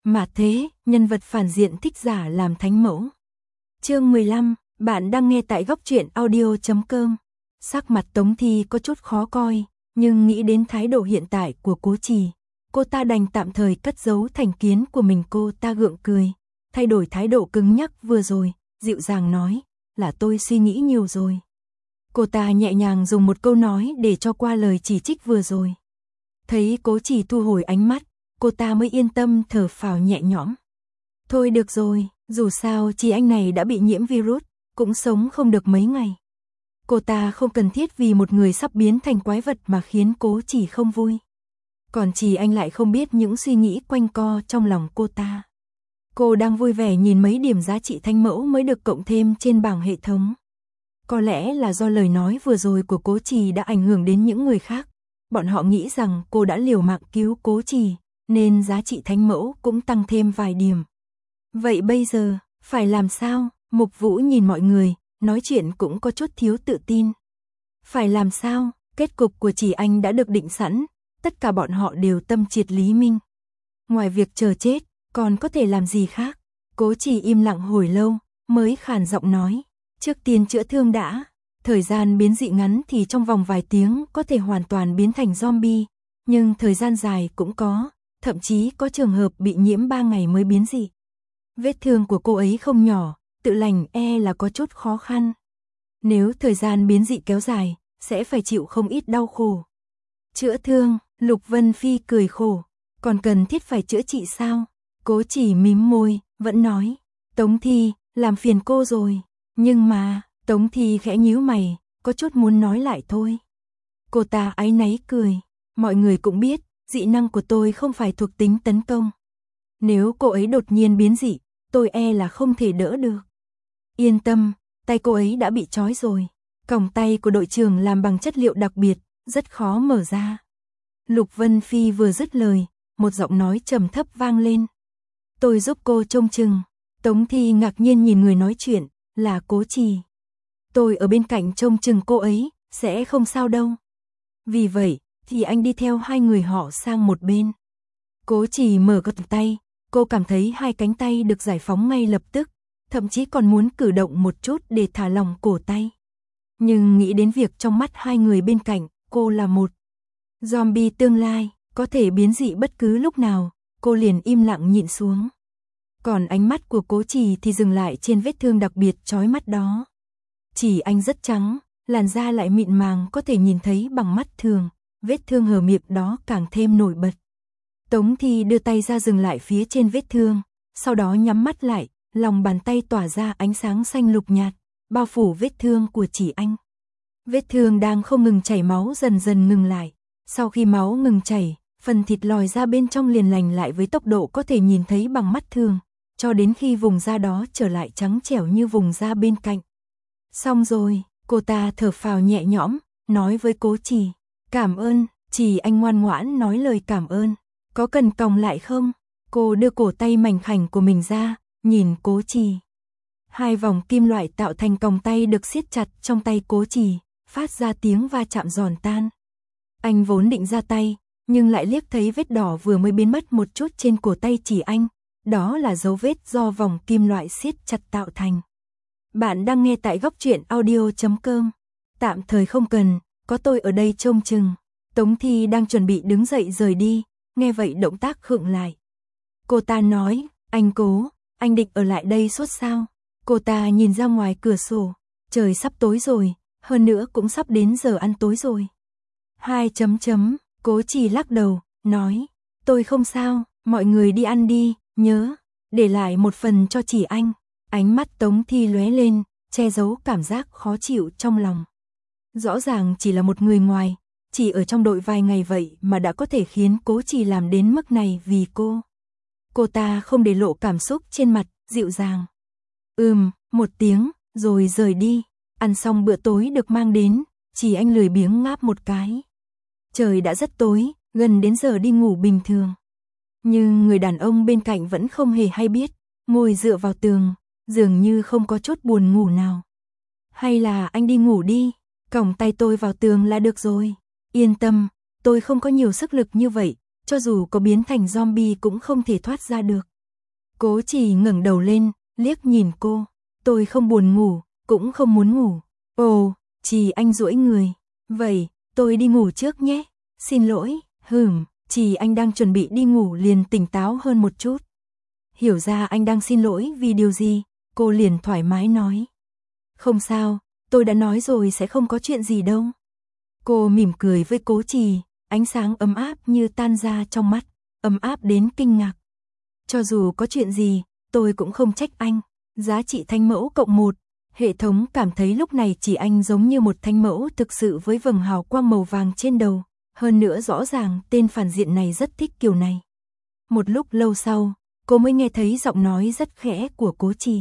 Mà thế, nhân vật phản diện thích giả làm thánh mẫu. Chương 15, bạn đang nghe tại góc truyện audio.com. Sắc mặt Tống Thi có chút khó coi, nhưng nghĩ đến thái độ hiện tại của Cố Trì, cô ta đành tạm thời cất giấu thành kiến của mình. Cô ta gượng cười, thay đổi thái độ cứng nhắc vừa rồi, dịu dàng nói, là tôi suy nghĩ nhiều rồi. Cô ta nhẹ nhàng dùng một câu nói để cho qua lời chỉ trích vừa rồi. Thấy Cố Trì thu hồi ánh mắt, cô ta mới yên tâm thở phào nhẹ nhõm. Thôi được rồi, dù sao chị anh này đã bị nhiễm virus, cũng sống không được mấy ngày. Cô ta không cần thiết vì một người sắp biến thành quái vật mà khiến Cố Trì không vui. Còn chị anh lại không biết những suy nghĩ quanh co trong lòng cô ta. Cô đang vui vẻ nhìn mấy điểm giá trị thánh mẫu mới được cộng thêm trên bảng hệ thống. Có lẽ là do lời nói vừa rồi của Cố Trì đã ảnh hưởng đến những người khác. Bọn họ nghĩ rằng cô đã liều mạng cứu Cố Trì, nên giá trị thánh mẫu cũng tăng thêm vài điểm. Vậy bây giờ, phải làm sao? Mục Vũ nhìn mọi người, nói chuyện cũng có chút thiếu tự tin. Phải làm sao? Kết cục của chị anh đã được định sẵn, tất cả bọn họ đều tâm triệt lý minh. Ngoài việc chờ chết, còn có thể làm gì khác? Cố Trì im lặng hồi lâu, mới khàn giọng nói, trước tiên chữa thương đã. Thời gian biến dị ngắn thì trong vòng vài tiếng có thể hoàn toàn biến thành zombie, nhưng thời gian dài cũng có, thậm chí có trường hợp bị nhiễm 3 ngày mới biến dị. Vết thương của cô ấy không nhỏ, tự lành là có chút khó khăn. Nếu thời gian biến dị kéo dài, sẽ phải chịu không ít đau khổ. Chữa thương, Lục Vân Phi cười khổ, còn cần thiết phải chữa trị sao? Cố Trì mím môi, vẫn nói, Tống Thi, làm phiền cô rồi. Nhưng mà, Tống Thi khẽ nhíu mày, có chút muốn nói lại thôi. Cô ta áy náy cười, mọi người cũng biết, dị năng của tôi không phải thuộc tính tấn công. Nếu cô ấy đột nhiên biến dị, tôi là không thể đỡ được. Yên tâm, tay cô ấy đã bị trói rồi. Còng tay của đội trưởng làm bằng chất liệu đặc biệt, rất khó mở ra. Lục Vân Phi vừa dứt lời, một giọng nói trầm thấp vang lên. Tôi giúp cô trông chừng. Tống Thi ngạc nhiên nhìn người nói chuyện, là Cố Trì. Tôi ở bên cạnh trông chừng cô ấy, sẽ không sao đâu. Vì vậy, thì anh đi theo hai người họ sang một bên. Cố Trì mở cánh tay, cô cảm thấy hai cánh tay được giải phóng ngay lập tức, thậm chí còn muốn cử động một chút để thả lỏng cổ tay. Nhưng nghĩ đến việc trong mắt hai người bên cạnh, cô là một zombie tương lai, có thể biến dị bất cứ lúc nào, cô liền im lặng nhịn xuống. Còn ánh mắt của Cố Trì thì dừng lại trên vết thương đặc biệt chói mắt đó. Chỉ anh rất trắng, làn da lại mịn màng có thể nhìn thấy bằng mắt thường, vết thương hờ miệp đó càng thêm nổi bật. Tống Thi đưa tay ra dừng lại phía trên vết thương, sau đó nhắm mắt lại, lòng bàn tay tỏa ra ánh sáng xanh lục nhạt, bao phủ vết thương của chỉ anh. Vết thương đang không ngừng chảy máu dần dần ngừng lại, sau khi máu ngừng chảy, phần thịt lòi ra bên trong liền lành lại với tốc độ có thể nhìn thấy bằng mắt thường, cho đến khi vùng da đó trở lại trắng trẻo như vùng da bên cạnh. Xong rồi, cô ta thở phào nhẹ nhõm, nói với Cố Trì, cảm ơn. Trì anh ngoan ngoãn nói lời cảm ơn, có cần còng lại không? Cô đưa cổ tay mảnh khảnh của mình ra, nhìn Cố Trì. Hai vòng kim loại tạo thành còng tay được siết chặt trong tay Cố Trì, phát ra tiếng va chạm giòn tan. Anh vốn định ra tay, nhưng lại liếc thấy vết đỏ vừa mới biến mất một chút trên cổ tay chỉ anh, đó là dấu vết do vòng kim loại siết chặt tạo thành. Bạn đang nghe tại góc truyện audio.com. Tạm thời không cần, có tôi ở đây trông chừng. Tống Thi đang chuẩn bị đứng dậy rời đi, nghe vậy động tác khựng lại. Cô ta nói, anh Cố, anh định ở lại đây suốt sao? Cô ta nhìn ra ngoài cửa sổ, trời sắp tối rồi, hơn nữa cũng sắp đến giờ ăn tối rồi. Cố Trì lắc đầu, nói, tôi không sao, mọi người đi ăn đi, nhớ, để lại một phần cho chỉ anh. Ánh mắt Tống Thi lóe lên, che giấu cảm giác khó chịu trong lòng. Rõ ràng chỉ là một người ngoài, chỉ ở trong đội vài ngày vậy mà đã có thể khiến Cố Trì làm đến mức này vì cô. Cô ta không để lộ cảm xúc trên mặt, dịu dàng. Một tiếng, rồi rời đi. Ăn xong bữa tối được mang đến, chỉ anh lười biếng ngáp một cái. Trời đã rất tối, gần đến giờ đi ngủ bình thường. Nhưng người đàn ông bên cạnh vẫn không hề hay biết, ngồi dựa vào tường, dường như không có chút buồn ngủ nào. Hay là anh đi ngủ đi, còng tay tôi vào tường là được rồi. Yên tâm, tôi không có nhiều sức lực như vậy, cho dù có biến thành zombie cũng không thể thoát ra được. Cố Chỉ ngẩng đầu lên, liếc nhìn cô. Tôi không buồn ngủ, cũng không muốn ngủ. Ồ, Chỉ Anh duỗi người. Vậy, tôi đi ngủ trước nhé. Xin lỗi, Chỉ Anh đang chuẩn bị đi ngủ liền tỉnh táo hơn một chút. Hiểu ra anh đang xin lỗi vì điều gì, cô liền thoải mái nói. Không sao, tôi đã nói rồi sẽ không có chuyện gì đâu. Cô mỉm cười với Cố Chỉ, ánh sáng ấm áp như tan ra trong mắt, ấm áp đến kinh ngạc. Cho dù có chuyện gì, tôi cũng không trách anh. Giá trị thánh mẫu cộng 1, hệ thống cảm thấy lúc này Chỉ Anh giống như một thánh mẫu thực sự với vầng hào quang màu vàng trên đầu. Hơn nữa rõ ràng tên phản diện này rất thích kiểu này. Một lúc lâu sau, cô mới nghe thấy giọng nói rất khẽ của Cố Chỉ.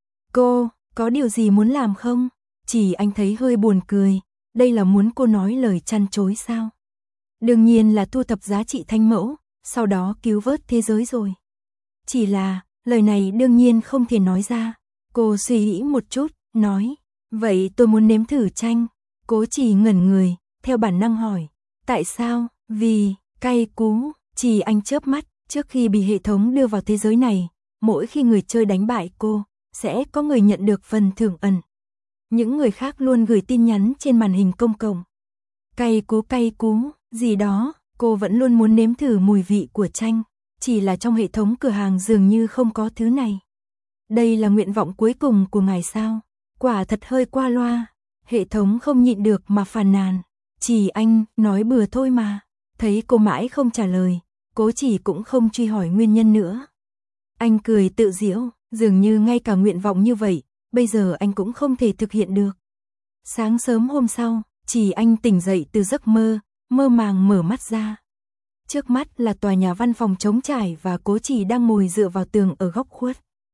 Cô, có điều gì muốn làm không? Chỉ Anh thấy hơi buồn cười, đây là muốn cô nói lời chăn chối sao? Đương nhiên là thu thập giá trị thánh mẫu, sau đó cứu vớt thế giới rồi. Chỉ là, lời này đương nhiên không thể nói ra. Cô suy nghĩ một chút, nói, vậy tôi muốn nếm thử chanh. Cố Chỉ ngẩn người, theo bản năng hỏi, tại sao? Vì, cay cú. Chỉ Anh chớp mắt, trước khi bị hệ thống đưa vào thế giới này, mỗi khi người chơi đánh bại cô, sẽ có người nhận được phần thưởng ẩn. Những người khác luôn gửi tin nhắn trên màn hình công cộng. Cay cú, gì đó, cô vẫn luôn muốn nếm thử mùi vị của chanh, chỉ là trong hệ thống cửa hàng dường như không có thứ này. Đây là nguyện vọng cuối cùng của ngài sao? Quả thật hơi qua loa, hệ thống không nhịn được mà phàn nàn. Chỉ Anh, nói bừa thôi mà. Thấy cô mãi không trả lời, Cố Chỉ cũng không truy hỏi nguyên nhân nữa. Anh cười tự giễu, dường như ngay cả nguyện vọng như vậy, bây giờ anh cũng không thể thực hiện được. Sáng sớm hôm sau, Chỉ Anh tỉnh dậy từ giấc mơ, mơ màng mở mắt ra. Trước mắt là tòa nhà văn phòng trống trải và Cố Chỉ đang ngồi dựa vào tường ở góc khuất.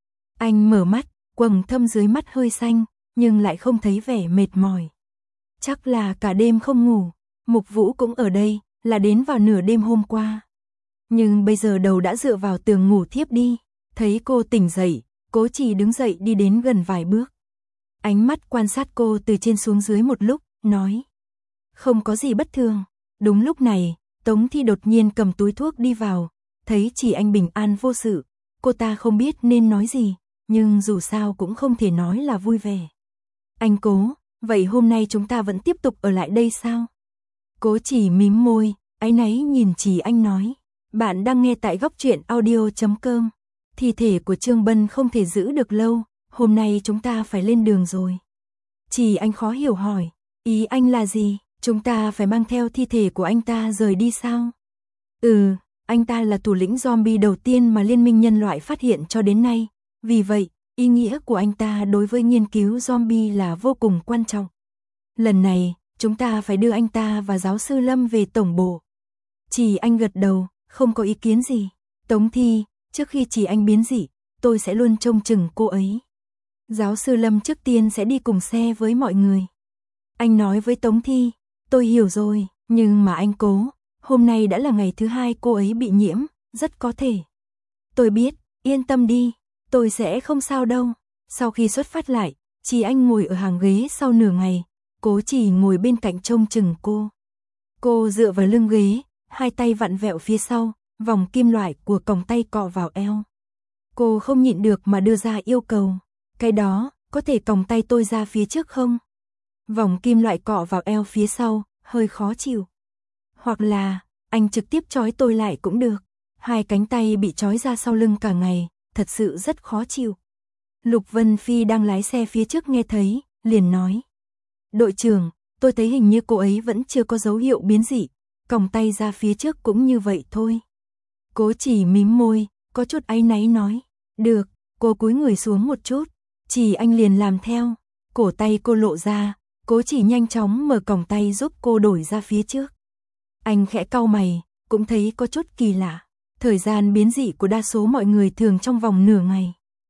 Anh mở mắt, quầng thâm dưới mắt hơi xanh, nhưng lại không thấy vẻ mệt mỏi. Chắc là cả đêm không ngủ, Mục Vũ cũng ở đây, là đến vào nửa đêm hôm qua. Nhưng bây giờ đầu đã dựa vào tường ngủ thiếp đi. Thấy cô tỉnh dậy, Cố Chỉ đứng dậy đi đến gần vài bước. Ánh mắt quan sát cô từ trên xuống dưới một lúc, nói. Không có gì bất thường. Đúng lúc này, Tống Thi đột nhiên cầm túi thuốc đi vào, thấy Chỉ Anh bình an vô sự. Cô ta không biết nên nói gì, nhưng dù sao cũng không thể nói là vui vẻ. Anh Cố, vậy hôm nay chúng ta vẫn tiếp tục ở lại đây sao? Cố Chỉ mím môi, áy náy nhìn Chỉ Anh nói. Bạn đang nghe tại góc truyện audio.com. Thi thể của Trương Bân không thể giữ được lâu, hôm nay chúng ta phải lên đường rồi. Chỉ Anh khó hiểu hỏi, ý anh là gì? Chúng ta phải mang theo thi thể của anh ta rời đi sao? Anh ta là thủ lĩnh zombie đầu tiên mà Liên minh nhân loại phát hiện cho đến nay. Vì vậy, ý nghĩa của anh ta đối với nghiên cứu zombie là vô cùng quan trọng. Lần này, chúng ta phải đưa anh ta và giáo sư Lâm về tổng bộ. Chỉ Anh gật đầu, không có ý kiến gì. Tống Thi, trước khi Chỉ Anh biến dị, tôi sẽ luôn trông chừng cô ấy. Giáo sư Lâm trước tiên sẽ đi cùng xe với mọi người. Anh nói với Tống Thi, tôi hiểu rồi, nhưng mà anh Cố, hôm nay đã là ngày thứ 2 cô ấy bị nhiễm, rất có thể. Tôi biết, yên tâm đi, tôi sẽ không sao đâu. Sau khi xuất phát lại, Chỉ Anh ngồi ở hàng ghế sau nửa ngày, Cố Chỉ ngồi bên cạnh trông chừng cô. Cô dựa vào lưng ghế, hai tay vặn vẹo phía sau, vòng kim loại của còng tay cọ vào eo. Cô không nhịn được mà đưa ra yêu cầu. Cái đó, có thể còng tay tôi ra phía trước không? Vòng kim loại cọ vào eo phía sau, hơi khó chịu. Hoặc là, anh trực tiếp trói tôi lại cũng được. Hai cánh tay bị trói ra sau lưng cả ngày, thật sự rất khó chịu. Lục Vân Phi đang lái xe phía trước nghe thấy, liền nói. Đội trưởng, tôi thấy hình như cô ấy vẫn chưa có dấu hiệu biến dị, còng tay ra phía trước cũng như vậy thôi. Cố Chỉ mím môi, có chút áy náy nói. Được, cô cúi người xuống một chút. Chỉ Anh liền làm theo. Cổ tay cô lộ ra, Cố Chỉ nhanh chóng mở còng tay giúp cô đổi ra phía trước. Anh khẽ cau mày, cũng thấy có chút kỳ lạ. Thời gian biến dị của đa số mọi người thường trong vòng nửa ngày.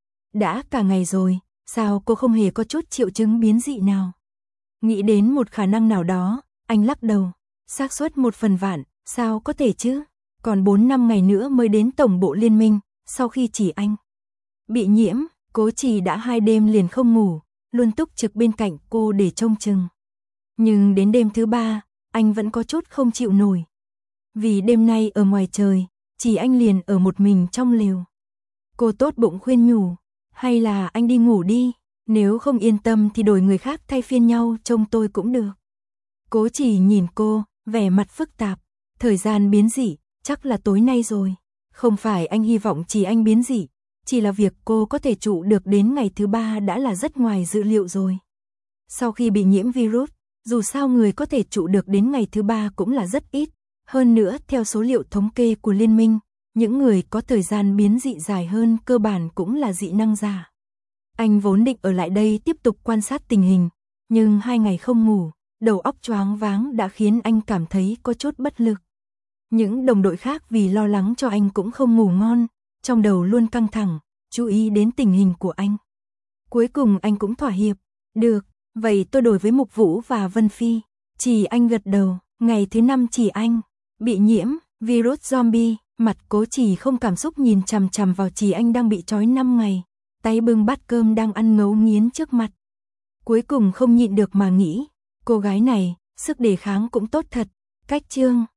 Đã cả ngày rồi, sao cô không hề có chút triệu chứng biến dị nào? Nghĩ đến một khả năng nào đó, anh lắc đầu. Xác suất 1 phần vạn, sao có thể chứ? Còn 4-5 ngày nữa mới đến tổng bộ liên minh, sau khi Chỉ Anh bị nhiễm, Cố Chỉ đã 2 đêm liền không ngủ, luôn túc trực bên cạnh cô để trông chừng. Nhưng đến đêm thứ 3, anh vẫn có chút không chịu nổi. Vì đêm nay ở ngoài trời, Chỉ Anh liền ở một mình trong lều. Cô tốt bụng khuyên nhủ, hay là anh đi ngủ đi, nếu không yên tâm thì đổi người khác thay phiên nhau trông tôi cũng được. Cố Chỉ nhìn cô, vẻ mặt phức tạp, thời gian biến dị, chắc là tối nay rồi. Không phải anh hy vọng chỉ anh biến dị, chỉ là việc cô có thể trụ được đến ngày thứ 3 đã là rất ngoài dự liệu rồi. Sau khi bị nhiễm virus, dù sao người có thể trụ được đến ngày thứ 3 cũng là rất ít. Hơn nữa, theo số liệu thống kê của Liên minh, những người có thời gian biến dị dài hơn cơ bản cũng là dị năng giả. Anh vốn định ở lại đây tiếp tục quan sát tình hình, nhưng 2 ngày không ngủ, đầu óc choáng váng đã khiến anh cảm thấy có chút bất lực. Những đồng đội khác vì lo lắng cho anh cũng không ngủ ngon, trong đầu luôn căng thẳng, chú ý đến tình hình của anh. Cuối cùng anh cũng thỏa hiệp, được, vậy tôi đổi với Mục Vũ và Vân Phi. Chỉ anh gật đầu, ngày thứ 5 Chỉ Anh bị nhiễm virus zombie, mặt Cố Chỉ không cảm xúc nhìn chằm chằm vào Chỉ Anh đang bị trói 5 ngày, tay bưng bát cơm đang ăn ngấu nghiến trước mặt. Cuối cùng không nhịn được mà nghĩ, cô gái này, sức đề kháng cũng tốt thật. Cách chương